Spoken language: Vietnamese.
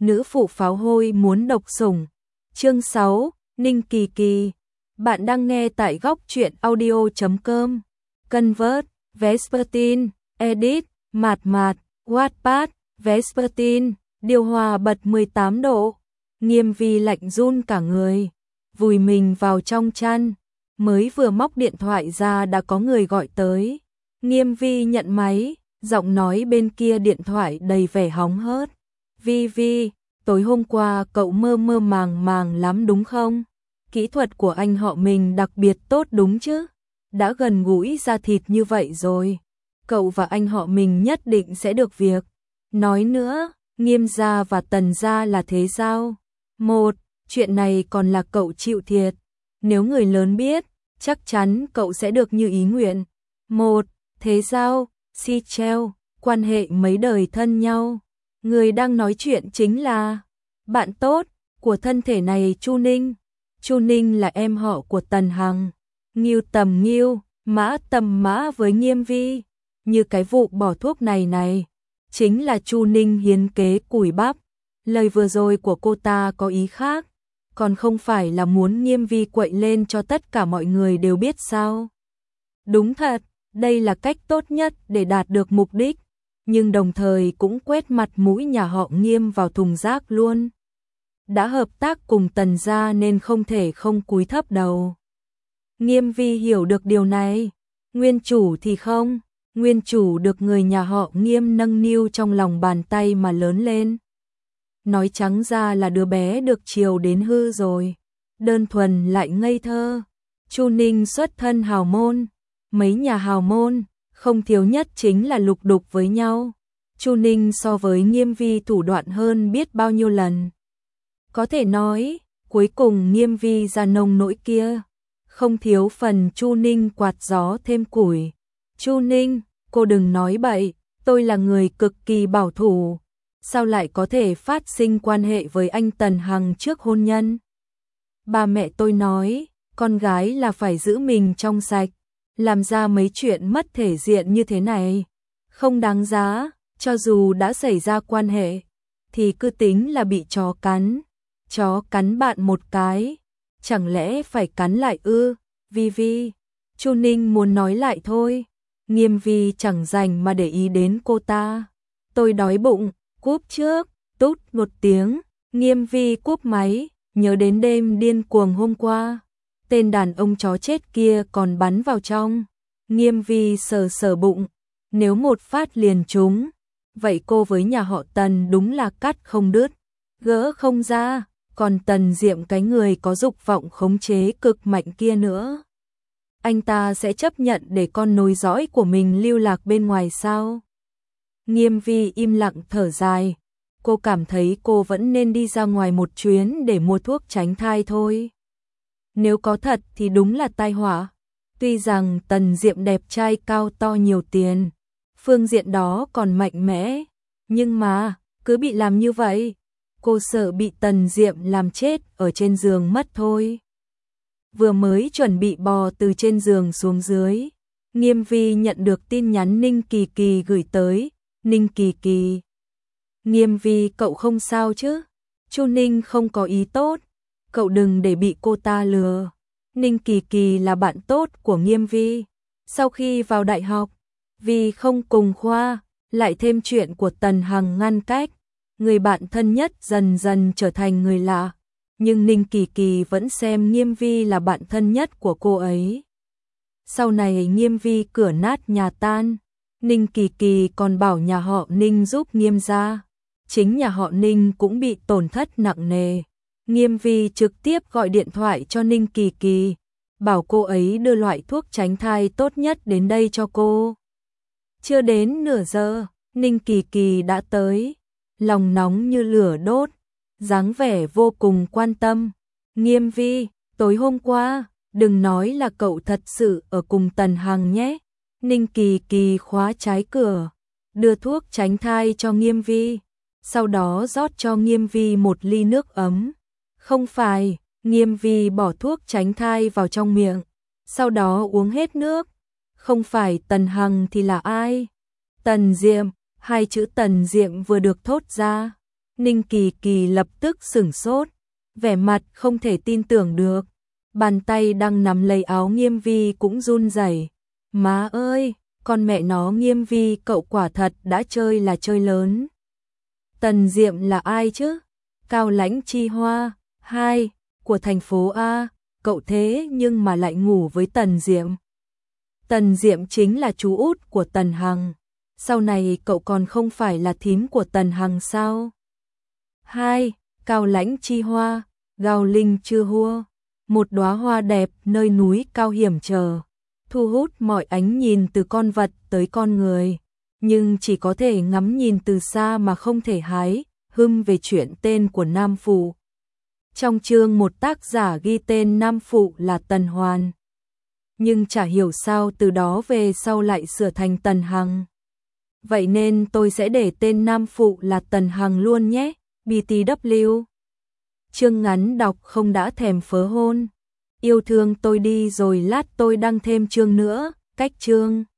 nữ phụ pháo hôi muốn độc sủng. Chương 6, Ninh Kỳ Kỳ. Bạn đang nghe tại góc truyện audio.com. Convert, Vespertine, Edit, Mạt Mạt, Wattpad, Vespertine, điều hòa bật 18 độ. Nghiêm Vi lạnh run cả người, vùi mình vào trong chăn, mới vừa móc điện thoại ra đã có người gọi tới. Nghiêm Vi nhận máy, giọng nói bên kia điện thoại đầy vẻ hóng hớt. Vi Vi, tối hôm qua cậu mơ mơ màng màng lắm đúng không? Kỹ thuật của anh họ mình đặc biệt tốt đúng chứ? Đã gần gũi da thịt như vậy rồi, cậu và anh họ mình nhất định sẽ được việc. Nói nữa, Nghiêm gia và Tần gia là thế sao? Một, chuyện này còn là cậu chịu thiệt. Nếu người lớn biết, chắc chắn cậu sẽ được như ý nguyện. Một, thế sao? Si treo, quan hệ mấy đời thân nhau. Người đang nói chuyện chính là bạn tốt của thân thể này Chu Ninh. Chu Ninh là em họ của Tần Hằng. Ngưu tầm Ngưu, mã tầm mã với Nghiêm Vi. Như cái vụ bỏ thuốc này, chính là Chu Ninh hiến kế củi bắp. Lời vừa rồi của cô ta có ý khác, còn không phải là muốn Nghiêm Vi quậy lên cho tất cả mọi người đều biết sao? Đúng thật, đây là cách tốt nhất để đạt được mục đích, nhưng đồng thời cũng quét mặt mũi nhà họ Nghiêm vào thùng rác luôn. Đã hợp tác cùng Tần gia nên không thể không cúi thấp đầu. Nghiêm Vi hiểu được điều này, nguyên chủ thì không. Nguyên chủ được người nhà họ Nghiêm nâng niu trong lòng bàn tay mà lớn lên. Nói trắng ra là đứa bé được chiều đến hư rồi, đơn thuần lại ngây thơ. Chu Ninh xuất thân hào môn, mấy nhà hào môn, không thiếu nhất chính là lục đục với nhau. Chu Ninh so với Nghiêm Vi thủ đoạn hơn biết bao nhiêu lần. Có thể nói, cuối cùng Nghiêm Vi ra nông nỗi kia, không thiếu phần Chu Ninh quạt gió thêm củi. Chu Ninh, cô đừng nói bậy, tôi là người cực kỳ bảo thủ. Sao lại có thể phát sinh quan hệ với anh Tần Hằng trước hôn nhân? Ba mẹ tôi nói, con gái là phải giữ mình trong sạch, làm ra mấy chuyện mất thể diện như thế này. Không đáng giá, cho dù đã xảy ra quan hệ, thì cứ tính là bị chó cắn bạn một cái, chẳng lẽ phải cắn lại ư? Vi Vi, Chu Ninh muốn nói lại thôi. Nghiêm Vi chẳng dành mà để ý đến cô ta. Tôi đói bụng, cúp trước. Tút một tiếng, Nghiêm Vi cúp máy, nhớ đến đêm điên cuồng hôm qua. Tên đàn ông chó chết kia còn bắn vào trong. Nghiêm Vi sờ sờ bụng, nếu một phát liền trúng, vậy cô với nhà họ Tần đúng là cắt không đứt, gỡ không ra. Còn Tần Diệm cái người có dục vọng khống chế cực mạnh kia nữa, anh ta sẽ chấp nhận để con nối dõi của mình lưu lạc bên ngoài sao? Nghiêm Vi im lặng thở dài, cô cảm thấy cô vẫn nên đi ra ngoài một chuyến để mua thuốc tránh thai thôi. Nếu có thật thì đúng là tai họa. Tuy rằng Tần Diệm đẹp trai cao to nhiều tiền, phương diện đó còn mạnh mẽ, nhưng mà cứ bị làm như vậy, cô sợ bị Tần Diệm làm chết ở trên giường mất thôi. Vừa mới chuẩn bị bò từ trên giường xuống dưới, Nghiêm Vi nhận được tin nhắn Ninh Kỳ Kỳ gửi tới. Ninh Kỳ Kỳ, Nghiêm Vi cậu không sao chứ? Chu Ninh không có ý tốt, cậu đừng để bị cô ta lừa. Ninh Kỳ Kỳ là bạn tốt của Nghiêm Vi. Sau khi vào đại học, vì không cùng khoa, lại thêm chuyện của Tần Hằng ngăn cách, người bạn thân nhất dần dần trở thành người lạ. Nhưng Ninh Kỳ Kỳ vẫn xem Nghiêm Vi là bạn thân nhất của cô ấy. Sau này Nghiêm Vi cửa nát nhà tan, Ninh Kỳ Kỳ còn bảo nhà họ Ninh giúp Nghiêm gia. Chính nhà họ Ninh cũng bị tổn thất nặng nề. Nghiêm Vi trực tiếp gọi điện thoại cho Ninh Kỳ Kỳ, bảo cô ấy đưa loại thuốc tránh thai tốt nhất đến đây cho cô. Chưa đến nửa giờ, Ninh Kỳ Kỳ đã tới, lòng nóng như lửa đốt, dáng vẻ vô cùng quan tâm. Nghiêm Vi, tối hôm qua, đừng nói là cậu thật sự ở cùng Tần Hằng nhé. Ninh Kỳ Kỳ khóa trái cửa, đưa thuốc tránh thai cho Nghiêm Vi, sau đó rót cho Nghiêm Vi một ly nước ấm. Không phải, Nghiêm Vi bỏ thuốc tránh thai vào trong miệng, sau đó uống hết nước. Không phải Tần Hằng thì là ai? Tần Diệm, hai chữ Tần Diệm vừa được thốt ra, Ninh Kỳ Kỳ lập tức sửng sốt, vẻ mặt không thể tin tưởng được. Bàn tay đang nắm lấy áo Nghiêm Vi cũng run rẩy. Má ơi, con mẹ nó Nghiêm Vi cậu quả thật đã chơi là chơi lớn. Tần Diệm là ai chứ? Cao Lãnh Chi Hoa, 2, của thành phố A, cậu thế nhưng mà lại ngủ với Tần Diệm. Tần Diệm chính là chú út của Tần Hằng. Sau này cậu còn không phải là thím của Tần Hằng sao? 2. Cao Lãnh Chi Hoa, Gao Linh Chưa Hua, một đóa hoa đẹp nơi núi cao hiểm trở, thu hút mọi ánh nhìn từ con vật tới con người, nhưng chỉ có thể ngắm nhìn từ xa mà không thể hái, hưng về chuyện tên của Nam Phụ. Trong chương một tác giả ghi tên Nam Phụ là Tần Hoàn, nhưng chả hiểu sao từ đó về sau lại sửa thành Tần Hằng. Vậy nên tôi sẽ để tên Nam Phụ là Tần Hằng luôn nhé, BTW. Chương ngắn đọc không đã thèm phớ hôn. Yêu thương tôi đi rồi lát tôi đăng thêm chương nữa, cách chương.